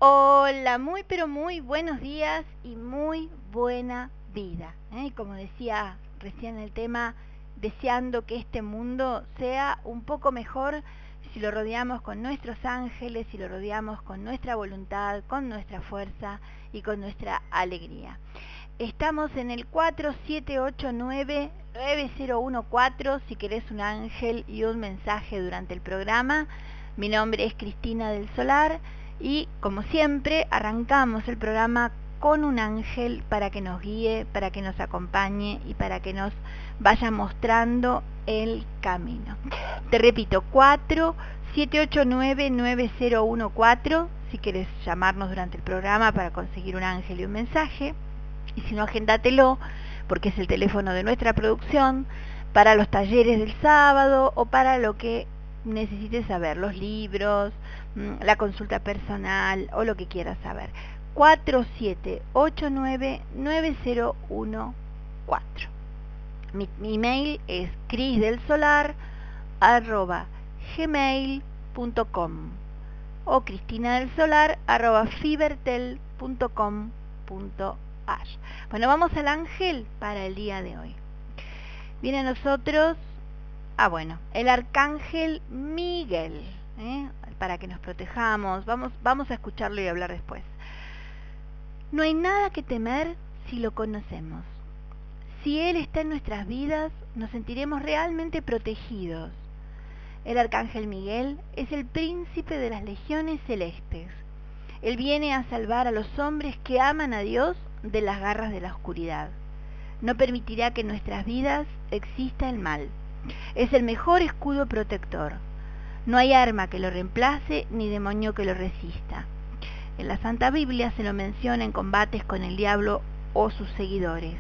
Hola, muy pero muy buenos días y muy buena vida. Como decía recién el tema, deseando que este mundo sea un poco mejor si lo rodeamos con nuestros ángeles, si lo rodeamos con nuestra voluntad, con nuestra fuerza y con nuestra alegría. Estamos en el 4789-9014 si querés un ángel y un mensaje durante el programa. Mi nombre es Cristina del Solar y como siempre arrancamos el programa con un ángel para que nos guíe, para que nos acompañe y para que nos vaya mostrando el camino. Te repito, 4789-9014 si querés llamarnos durante el programa para conseguir un ángel y un mensaje. Y si no, agéndatelo, porque es el teléfono de nuestra producción, para los talleres del sábado o para lo que necesites saber, los libros, la consulta personal o lo que quieras saber. 4789-9014. Mi email es crisdelsolar@gmail.com o cristinadelsolar@fibertel.com.ar. Bueno, vamos al ángel para el día de hoy. Viene a nosotros, el arcángel Miguel, para que nos protejamos. Vamos a escucharlo y hablar después. No hay nada que temer si lo conocemos. Si Él está en nuestras vidas, nos sentiremos realmente protegidos. El arcángel Miguel es el príncipe de las legiones celestes. Él viene a salvar a los hombres que aman a Dios de las garras de la oscuridad. No permitirá que en nuestras vidas exista el mal. Es el mejor escudo protector. No hay arma que lo reemplace ni demonio que lo resista. En la Santa Biblia se lo menciona en combates con el diablo o sus seguidores,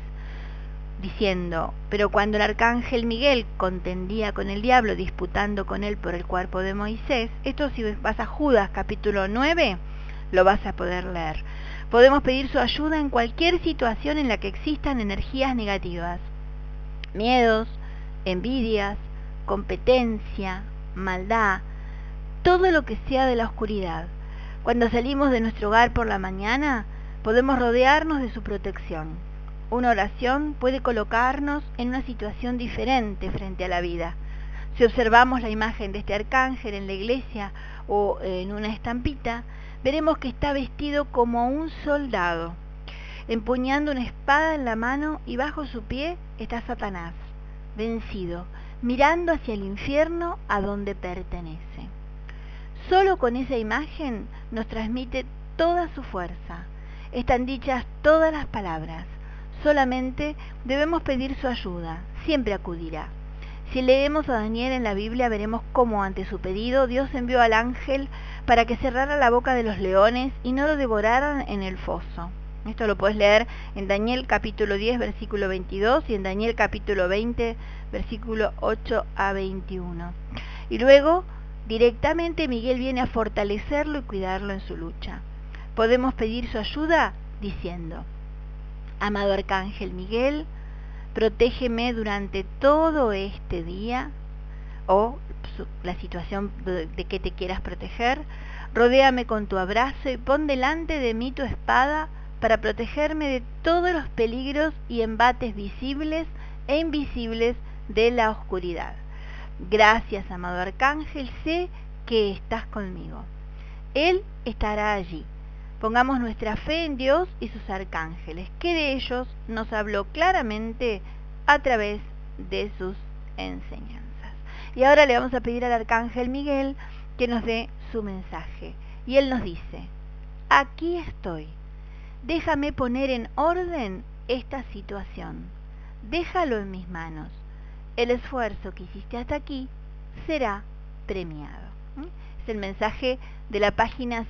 diciendo: pero cuando el arcángel Miguel contendía con el diablo, disputando con él por el cuerpo de Moisés. Esto, si vas a Judas capítulo 9, lo vas a poder leer. Podemos pedir su ayuda en cualquier situación en la que existan energías negativas, miedos, envidias, competencia, maldad, todo lo que sea de la oscuridad. Cuando salimos de nuestro hogar por la mañana, podemos rodearnos de su protección. Una oración puede colocarnos en una situación diferente frente a la vida. Si observamos la imagen de este arcángel en la iglesia o en una estampita, veremos que está vestido como un soldado, empuñando una espada en la mano, y bajo su pie está Satanás, vencido, mirando hacia el infierno a donde pertenece. Solo con esa imagen nos transmite toda su fuerza. Están dichas todas las palabras. Solamente debemos pedir su ayuda. Siempre acudirá. Si leemos a Daniel en la Biblia, veremos cómo ante su pedido Dios envió al ángel para que cerrara la boca de los leones y no lo devoraran en el foso. Esto lo puedes leer en Daniel capítulo 10, versículo 22 y en Daniel capítulo 20, versículo 8 a 21. Y luego, directamente Miguel viene a fortalecerlo y cuidarlo en su lucha. Podemos pedir su ayuda diciendo: amado arcángel Miguel, protégeme durante todo este día, o la situación de que te quieras proteger. Rodéame con tu abrazo y pon delante de mí tu espada para protegerme de todos los peligros y embates visibles e invisibles de la oscuridad. Gracias, amado arcángel, sé que estás conmigo. Él estará allí. Pongamos nuestra fe en Dios y sus arcángeles, que de ellos nos habló claramente a través de sus enseñanzas. Y ahora le vamos a pedir al arcángel Miguel que nos dé su mensaje. Y él nos dice: aquí estoy. Déjame poner en orden esta situación. Déjalo en mis manos. El esfuerzo que hiciste hasta aquí será premiado. Es el mensaje de la página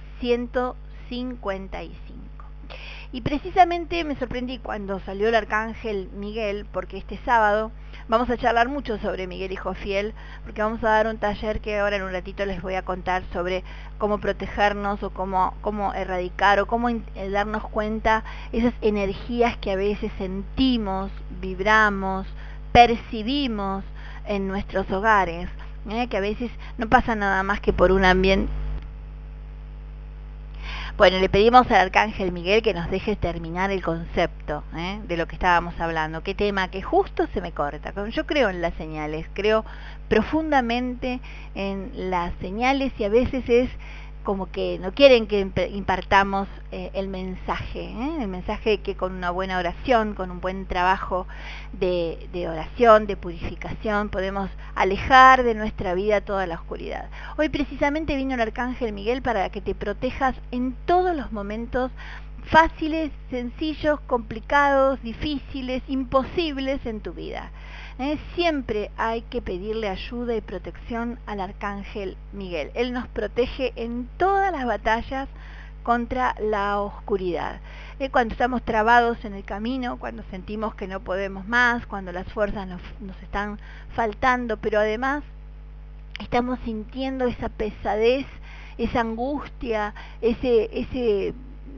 155. Y precisamente me sorprendí cuando salió el arcángel Miguel, porque este sábado vamos a charlar mucho sobre Miguel Hijo Fiel, porque vamos a dar un taller que ahora en un ratito les voy a contar sobre cómo protegernos o cómo erradicar o cómo darnos cuenta esas energías que a veces sentimos, vibramos, percibimos en nuestros hogares, que a veces no pasa nada más que por un ambiente Bueno, le pedimos al Arcángel Miguel que nos deje terminar el concepto de lo que estábamos hablando. Qué tema que justo se me corta. Yo creo en las señales, creo profundamente en las señales y a veces es como que no quieren que impartamos el mensaje que con una buena oración, con un buen trabajo de oración, de purificación, podemos alejar de nuestra vida toda la oscuridad. Hoy precisamente vino el Arcángel Miguel para que te protejas en todos los momentos fáciles, sencillos, complicados, difíciles, imposibles en tu vida. Siempre hay que pedirle ayuda y protección al Arcángel Miguel. Él nos protege en todas las batallas contra la oscuridad. Cuando estamos trabados en el camino, cuando sentimos que no podemos más, cuando las fuerzas nos están faltando, pero además estamos sintiendo esa pesadez, esa angustia, ese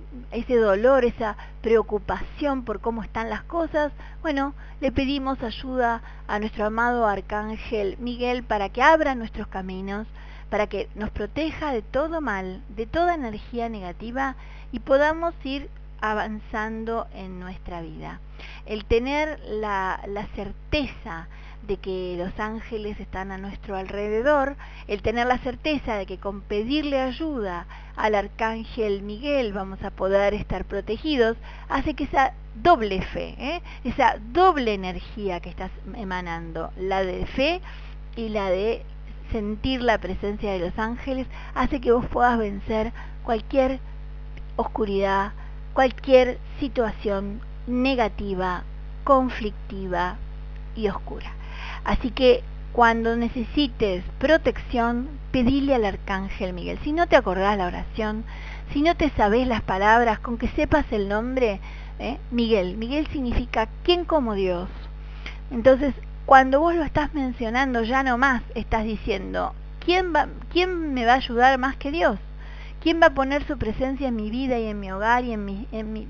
dolor, esa preocupación por cómo están las cosas. Bueno, le pedimos ayuda a nuestro amado Arcángel Miguel para que abra nuestros caminos, para que nos proteja de todo mal, de toda energía negativa y podamos ir avanzando en nuestra vida. El tener la certeza de que los ángeles están a nuestro alrededor, el tener la certeza de que con pedirle ayuda al Arcángel Miguel vamos a poder estar protegidos, hace que esa doble fe, esa doble energía que estás emanando, la de fe y la de sentir la presencia de los ángeles, hace que vos puedas vencer cualquier oscuridad, cualquier situación negativa, conflictiva y oscura. Así que cuando necesites protección, pedile al Arcángel Miguel. Si no te acordás la oración, si no te sabés las palabras, con que sepas el nombre, Miguel. Miguel significa ¿quién como Dios? Entonces, cuando vos lo estás mencionando, ya no más estás diciendo, ¿quién me va a ayudar más que Dios? ¿Quién va a poner su presencia en mi vida y en mi hogar y en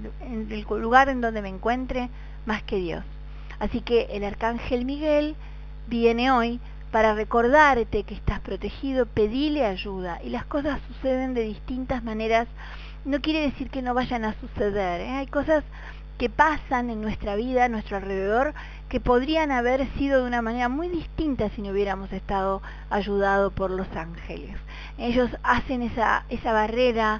el lugar en donde me encuentre más que Dios? Así que el Arcángel Miguel viene hoy para recordarte que estás protegido, pedile ayuda y las cosas suceden de distintas maneras. No quiere decir que no vayan a suceder, hay cosas que pasan en nuestra vida, a nuestro alrededor, que podrían haber sido de una manera muy distinta si no hubiéramos estado ayudados por los ángeles. Ellos hacen esa barrera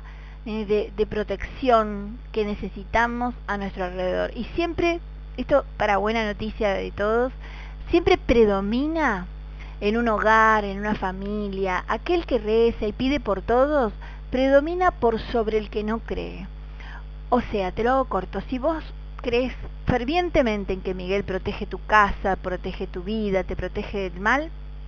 de protección que necesitamos a nuestro alrededor. Y siempre, esto para buena noticia de todos, siempre predomina en un hogar, en una familia, aquel que reza y pide por todos, predomina por sobre el que no cree. O sea, te lo hago corto, si vos crees fervientemente en que Miguel protege tu casa, protege tu vida, te protege del mal,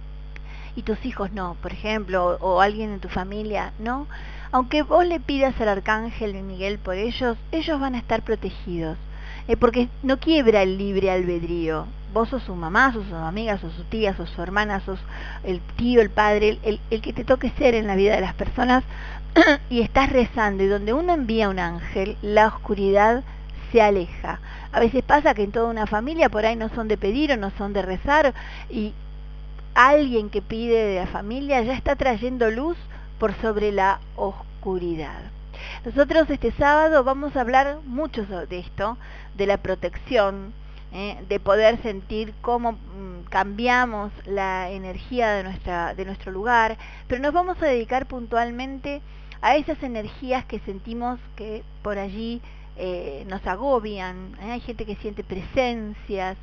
y tus hijos no, por ejemplo, o alguien en tu familia no, aunque vos le pidas al Arcángel Miguel por ellos, ellos van a estar protegidos, porque no quiebra el libre albedrío. Vos sos su mamá, sos su amiga, sos su tía, sos su hermana, sos el tío, el padre, el que te toque ser en la vida de las personas, y estás rezando, y donde uno envía un ángel, la oscuridad se aleja. A veces pasa que en toda una familia por ahí no son de pedir o no son de rezar, y alguien que pide de la familia ya está trayendo luz por sobre la oscuridad. Nosotros este sábado vamos a hablar mucho de esto, de la protección, de poder sentir cómo cambiamos la energía de nuestro lugar, pero nos vamos a dedicar puntualmente a esas energías que sentimos que por allí nos agobian. Hay gente que siente presencias,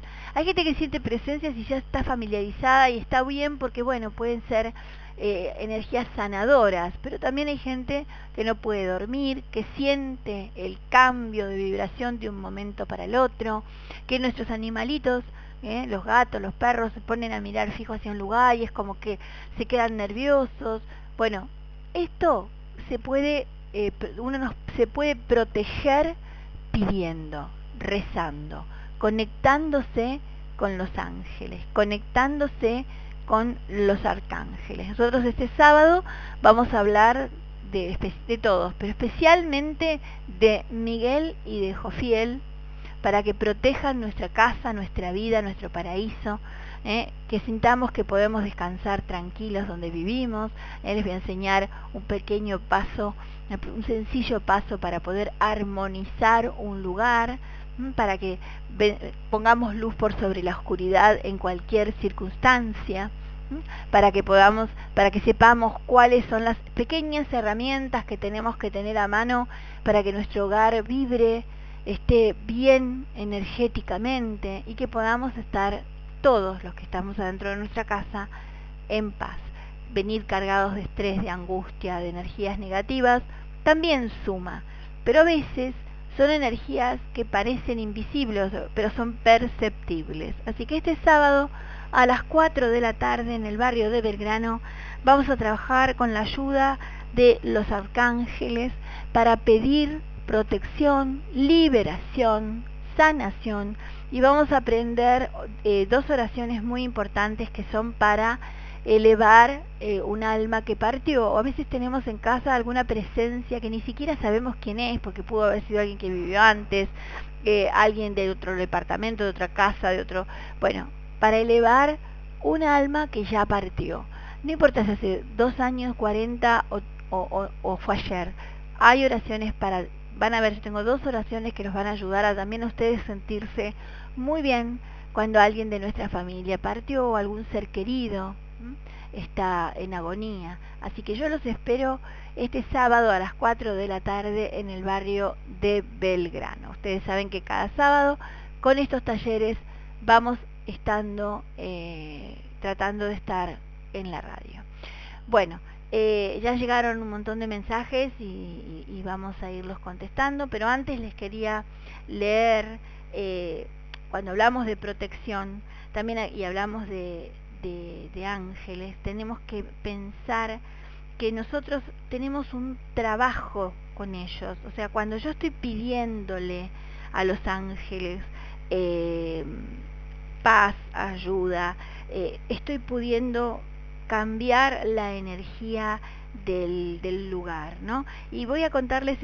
y ya está familiarizada y está bien porque, bueno, pueden ser energías sanadoras, pero también hay gente que no puede dormir, que siente el cambio de vibración de un momento para el otro, que nuestros animalitos, los gatos, los perros, se ponen a mirar fijo hacia un lugar y es como que se quedan nerviosos. Bueno, esto se puede, se puede proteger pidiendo, rezando, conectándose con los ángeles, conectándose con los arcángeles. Nosotros este sábado vamos a hablar de todos, pero especialmente de Miguel y de Jofiel, para que protejan nuestra casa, nuestra vida, nuestro paraíso, que sintamos que podemos descansar tranquilos donde vivimos. Les voy a enseñar un pequeño paso un sencillo paso para poder armonizar un lugar, para que pongamos luz por sobre la oscuridad en cualquier circunstancia, para que sepamos cuáles son las pequeñas herramientas que tenemos que tener a mano para que nuestro hogar vibre, esté bien energéticamente y que podamos estar todos los que estamos adentro de nuestra casa en paz. Venir cargados de estrés, de angustia, de energías negativas, también suma, pero a veces son energías que parecen invisibles, pero son perceptibles. Así que este sábado a las 4 de la tarde en el barrio de Belgrano vamos a trabajar con la ayuda de los arcángeles para pedir protección, liberación, sanación, y vamos a aprender 2 oraciones muy importantes que son para elevar un alma que partió. O a veces tenemos en casa alguna presencia que ni siquiera sabemos quién es, porque pudo haber sido alguien que vivió antes, alguien de otro departamento, de otra casa, de otro... Bueno, para elevar un alma que ya partió. No importa si hace 2 años, 40 o fue ayer. Hay oraciones para... Van a ver, yo tengo 2 oraciones que los van a ayudar a también a ustedes sentirse muy bien cuando alguien de nuestra familia partió o algún ser querido está en agonía. Así que yo los espero este sábado a las 4 de la tarde en el barrio de Belgrano. Ustedes saben que cada sábado con estos talleres vamos estando tratando de estar en la radio. Bueno, ya llegaron un montón de mensajes y vamos a irlos contestando, pero antes les quería leer, cuando hablamos de protección también y hablamos de ángeles, tenemos que pensar que nosotros tenemos un trabajo con ellos. O sea, cuando yo estoy pidiéndole a los ángeles paz, ayuda, estoy pudiendo cambiar la energía del lugar, ¿no? Y voy a contarles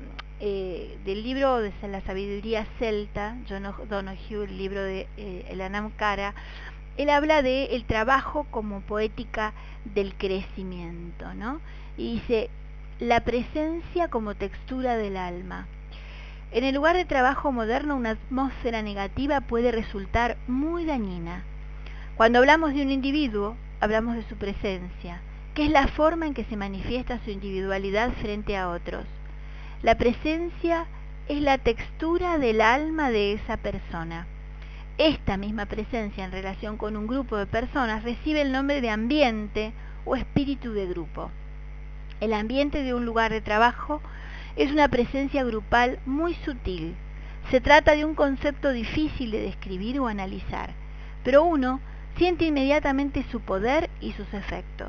del libro de la sabiduría celta, John O'Donoghue, el libro de el Anam Cara. Él habla de el trabajo como poética del crecimiento, ¿no? Y dice, la presencia como textura del alma. En el lugar de trabajo moderno, una atmósfera negativa puede resultar muy dañina. Cuando hablamos de un individuo, hablamos de su presencia, que es la forma en que se manifiesta su individualidad frente a otros. La presencia es la textura del alma de esa persona. Esta misma presencia en relación con un grupo de personas recibe el nombre de ambiente o espíritu de grupo. El ambiente de un lugar de trabajo es una presencia grupal muy sutil. Se trata de un concepto difícil de describir o analizar, pero uno siente inmediatamente su poder y sus efectos.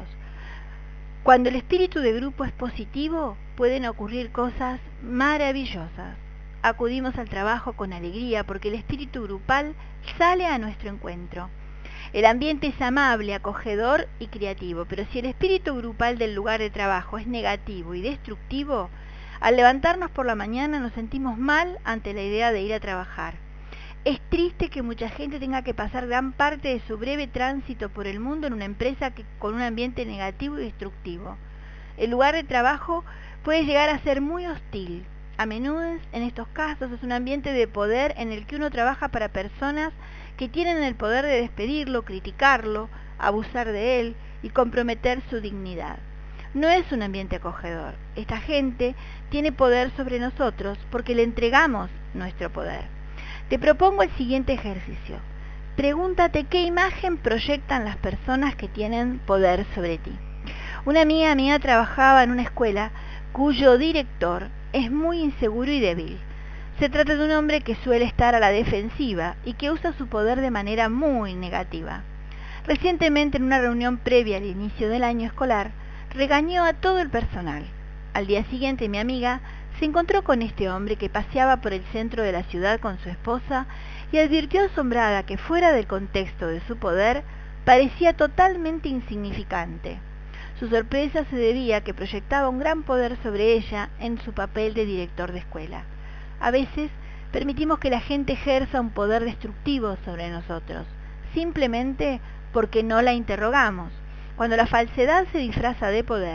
Cuando el espíritu de grupo es positivo, pueden ocurrir cosas maravillosas. Acudimos al trabajo con alegría porque el espíritu grupal sale a nuestro encuentro. El ambiente es amable, acogedor y creativo, pero si el espíritu grupal del lugar de trabajo es negativo y destructivo, al levantarnos por la mañana nos sentimos mal ante la idea de ir a trabajar. Es triste que mucha gente tenga que pasar gran parte de su breve tránsito por el mundo en una empresa con un ambiente negativo y destructivo. El lugar de trabajo puede llegar a ser muy hostil. A menudo, en estos casos, es un ambiente de poder en el que uno trabaja para personas que tienen el poder de despedirlo, criticarlo, abusar de él y comprometer su dignidad. No es un ambiente acogedor. Esta gente tiene poder sobre nosotros porque le entregamos nuestro poder. Te propongo el siguiente ejercicio. Pregúntate qué imagen proyectan las personas que tienen poder sobre ti. Una amiga mía trabajaba en una escuela cuyo director es muy inseguro y débil. Se trata de un hombre que suele estar a la defensiva y que usa su poder de manera muy negativa. Recientemente, en una reunión previa al inicio del año escolar, regañó a todo el personal. Al día siguiente, mi amiga se encontró con este hombre que paseaba por el centro de la ciudad con su esposa y advirtió asombrada que fuera del contexto de su poder parecía totalmente insignificante. Su sorpresa se debía a que proyectaba un gran poder sobre ella en su papel de director de escuela. A veces permitimos que la gente ejerza un poder destructivo sobre nosotros, simplemente porque no la interrogamos. Cuando la falsedad se disfraza de poder,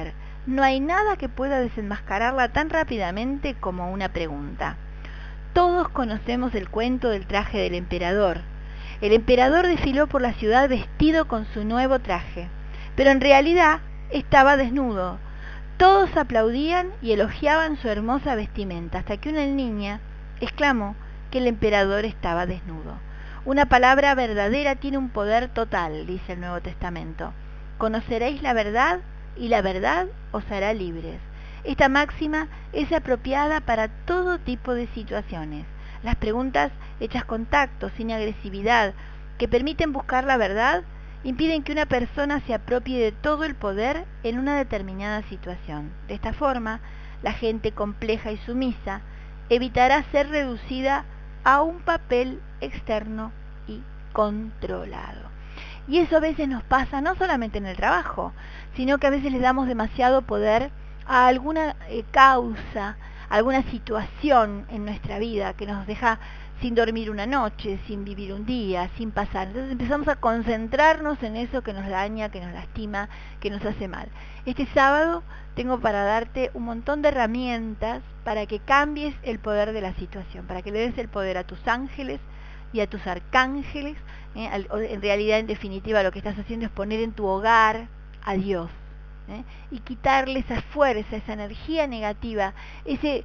No hay nada que pueda desenmascararla tan rápidamente como una pregunta. Todos conocemos el cuento del traje del emperador. El emperador desfiló por la ciudad vestido con su nuevo traje, pero en realidad estaba desnudo. Todos aplaudían y elogiaban su hermosa vestimenta, hasta que una niña exclamó que el emperador estaba desnudo. Una palabra verdadera tiene un poder total, dice el Nuevo Testamento. Conoceréis la verdad y la verdad os hará libres. Esta máxima es apropiada para todo tipo de situaciones. Las preguntas hechas con tacto, sin agresividad, que permiten buscar la verdad, impiden que una persona se apropie de todo el poder en una determinada situación. De esta forma, la gente compleja y sumisa evitará ser reducida a un papel externo y controlado. Y eso a veces nos pasa no solamente en el trabajo, sino que a veces le damos demasiado poder a alguna causa, a alguna situación en nuestra vida que nos deja sin dormir una noche, sin vivir un día, sin pasar. Entonces empezamos a concentrarnos en eso que nos daña, que nos lastima, que nos hace mal. Este sábado tengo para darte un montón de herramientas para que cambies el poder de la situación, para que le des el poder a tus ángeles y a tus arcángeles. En realidad, en definitiva, lo que estás haciendo es poner en tu hogar a Dios. Y quitarle esa fuerza, esa energía negativa, ese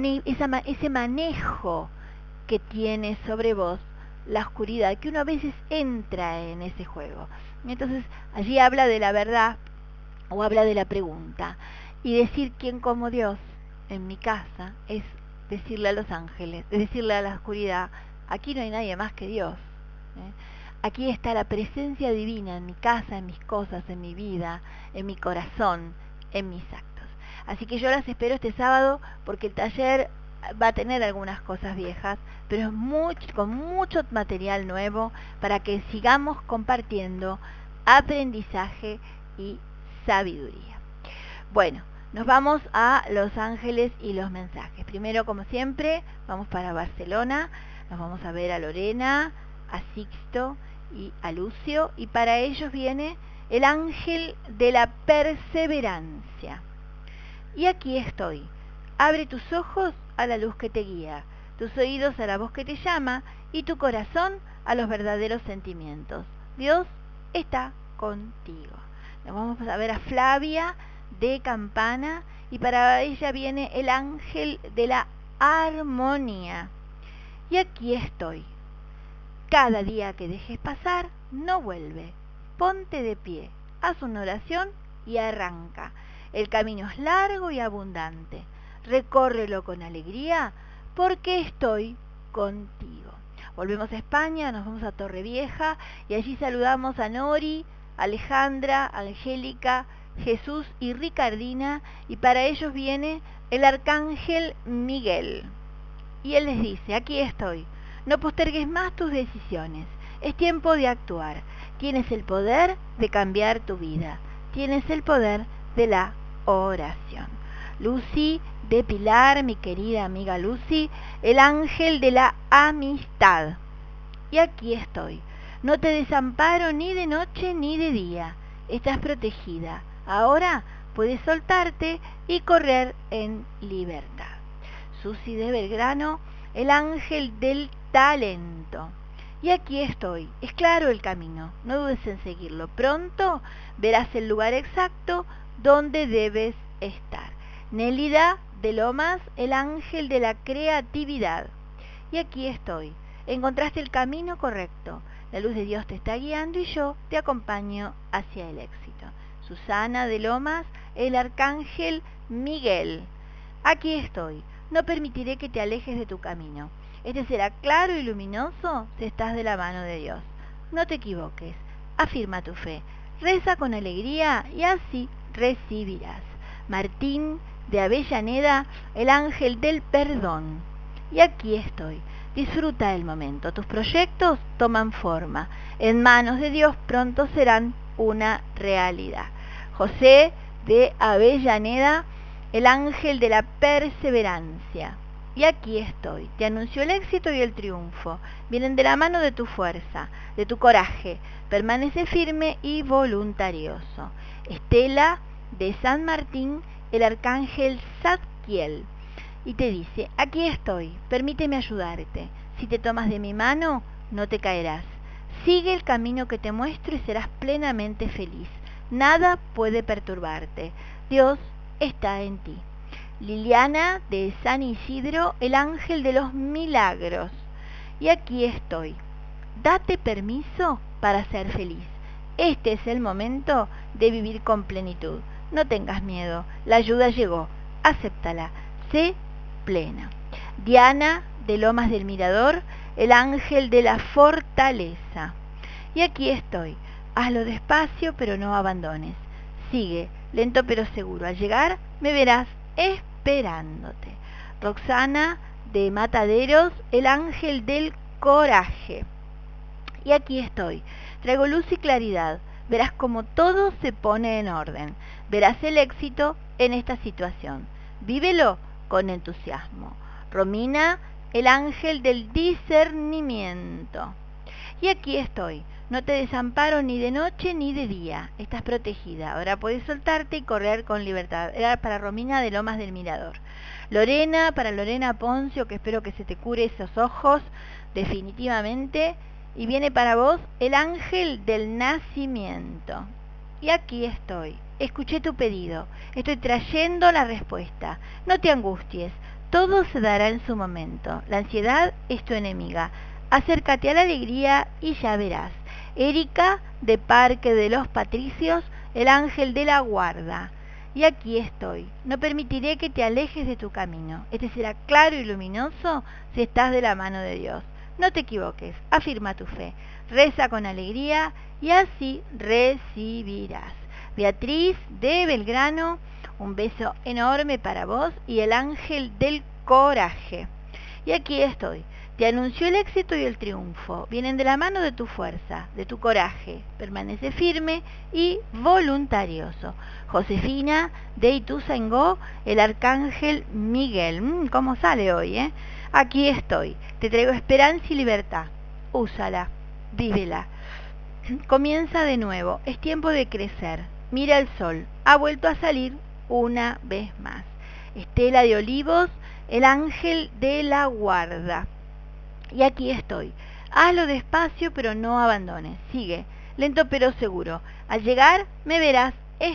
manejo que tiene sobre vos la oscuridad, que uno a veces entra en ese juego. Entonces allí habla de la verdad o habla de la pregunta, y decir quién como Dios en mi casa es decirle a los ángeles, es decirle a la oscuridad, aquí no hay nadie más que Dios. Aquí está la presencia divina en mi casa, en mis cosas, en mi vida, en mi corazón, en mis actos. Así que yo las espero este sábado, porque el taller va a tener algunas cosas viejas, pero con mucho material nuevo para que sigamos compartiendo aprendizaje y sabiduría. Bueno, nos vamos a Los Ángeles y los mensajes. Primero, como siempre, vamos para Barcelona, nos vamos a ver a Lorena, a Sixto y a Lucio, y para ellos viene el ángel de la perseverancia. Y aquí estoy. Abre tus ojos a la luz que te guía, tus oídos a la voz que te llama y tu corazón a los verdaderos sentimientos. Dios está contigo. Nos vamos a ver a Flavia de Campana, y para ella viene el ángel de la armonía. Y aquí estoy. Cada día que dejes pasar, no vuelve. Ponte de pie, haz una oración y arranca. El camino es largo y abundante. Recórrelo con alegría, porque estoy contigo. Volvemos a España, nos vamos a Torrevieja, y allí saludamos a Nori, Alejandra, Angélica, Jesús y Ricardina, y para ellos viene el arcángel Miguel. Y él les dice, aquí estoy. No postergues más tus decisiones. Es tiempo de actuar. Tienes el poder de cambiar tu vida. Tienes el poder de la oración. Lucy de Pilar, mi querida amiga Lucy, el ángel de la amistad. Y aquí estoy. No te desamparo ni de noche ni de día. Estás protegida. Ahora puedes soltarte y correr en libertad. Susi de Belgrano, el ángel del talento. Y aquí estoy, es claro el camino, no dudes en seguirlo. Pronto verás el lugar exacto donde debes estar. Nélida de Lomas, el ángel de la creatividad. Y aquí estoy, encontraste el camino correcto. La luz de Dios te está guiando y yo te acompaño hacia el éxito. Susana de Lomas, el arcángel Miguel. Aquí estoy. No permitiré que te alejes de tu camino. Este será claro y luminoso si estás de la mano de Dios. No te equivoques. Afirma tu fe. Reza con alegría y así recibirás. Martín de Avellaneda, el ángel del perdón. Y aquí estoy. Disfruta el momento. Tus proyectos toman forma. En manos de Dios pronto serán una realidad. José de Avellaneda, el ángel de la perseverancia. Y aquí estoy, te anuncio el éxito y el triunfo. Vienen de la mano de tu fuerza, de tu coraje. Permanece firme y voluntarioso. Estela de San Martín, el arcángel Zadkiel. Y te dice, aquí estoy, permíteme ayudarte. Si te tomas de mi mano, no te caerás. Sigue el camino que te muestro y serás plenamente feliz. Nada puede perturbarte. Dios está en ti. Liliana de San Isidro, el ángel de los milagros. Y aquí estoy. Date permiso para ser feliz. Este es el momento de vivir con plenitud. No tengas miedo, la ayuda llegó. Acéptala. Sé plena. Diana de Lomas del Mirador, el ángel de la fortaleza. Y aquí estoy. Hazlo despacio, pero no abandones. Sigue, lento pero seguro. Al llegar, me verás esperándote. Roxana de Mataderos, el ángel del coraje. Y aquí estoy. Traigo luz y claridad. Verás cómo todo se pone en orden. Verás el éxito en esta situación. Vívelo con entusiasmo. Romina, el ángel del discernimiento. Y aquí estoy. No te desamparo ni de noche ni de día. Estás protegida. Ahora puedes soltarte y correr con libertad. Era para Romina de Lomas del Mirador. Lorena, para Lorena Poncio, que espero que se te cure esos ojos, definitivamente. Y viene para vos el ángel del nacimiento. Y aquí estoy. Escuché tu pedido. Estoy trayendo la respuesta. No te angusties. Todo se dará en su momento. La ansiedad es tu enemiga. Acércate a la alegría y ya verás. Erika, de Parque de los Patricios, el ángel de la guarda. Y aquí estoy. No permitiré que te alejes de tu camino. Este será claro y luminoso si estás de la mano de Dios. No te equivoques, afirma tu fe, reza con alegría y así recibirás. Beatriz de Belgrano, un beso enorme para vos y el ángel del coraje. Y aquí estoy. Te anunció el éxito y el triunfo. Vienen de la mano de tu fuerza, de tu coraje. Permanece firme y voluntarioso. Josefina de Ituzaingó, el arcángel Miguel. ¿Cómo sale hoy, eh? Aquí estoy. Te traigo esperanza y libertad. Úsala. Vívela. Comienza de nuevo. Es tiempo de crecer. Mira el sol. Ha vuelto a salir una vez más. Estela de Olivos, el ángel de la guarda. Y aquí estoy. Hazlo despacio, pero no abandones. Sigue, lento pero seguro. Al llegar, me verás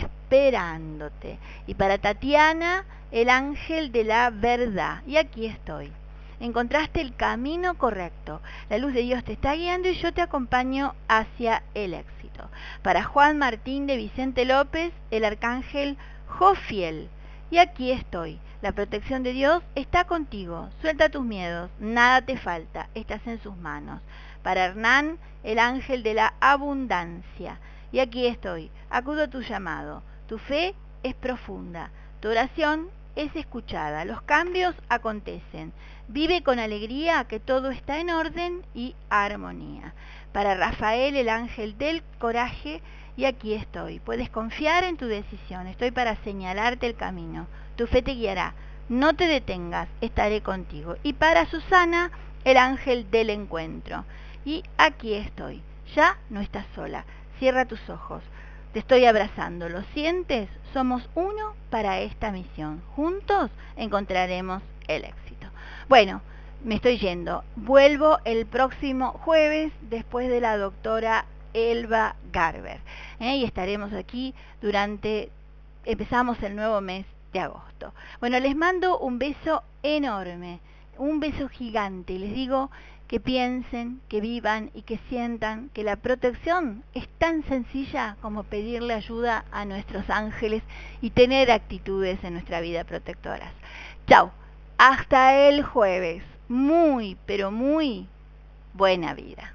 esperándote. Y para Tatiana, el ángel de la verdad. Y aquí estoy. Encontraste el camino correcto. La luz de Dios te está guiando y yo te acompaño hacia el éxito. Para Juan Martín de Vicente López, el arcángel Jofiel. Y aquí estoy. La protección de Dios está contigo. Suelta tus miedos. Nada te falta. Estás en sus manos. Para Hernán, el ángel de la abundancia. Y aquí estoy. Acudo a tu llamado. Tu fe es profunda. Tu oración es escuchada. Los cambios acontecen. Vive con alegría que todo está en orden y armonía. Para Rafael, el ángel del coraje, y aquí estoy. Puedes confiar en tu decisión. Estoy para señalarte el camino. Tu fe te guiará. No te detengas. Estaré contigo. Y para Susana, el ángel del encuentro. Y aquí estoy. Ya no estás sola. Cierra tus ojos. Te estoy abrazando. ¿Lo sientes? Somos uno para esta misión. Juntos encontraremos el éxito. Bueno, me estoy yendo. Vuelvo el próximo jueves después de la doctora Elba Garber. Y estaremos aquí empezamos el nuevo mes de agosto. Bueno, les mando un beso enorme, un beso gigante. Les digo que piensen, que vivan y que sientan que la protección es tan sencilla como pedirle ayuda a nuestros ángeles y tener actitudes en nuestra vida protectoras. Chao, hasta el jueves. Muy, pero muy buena vida.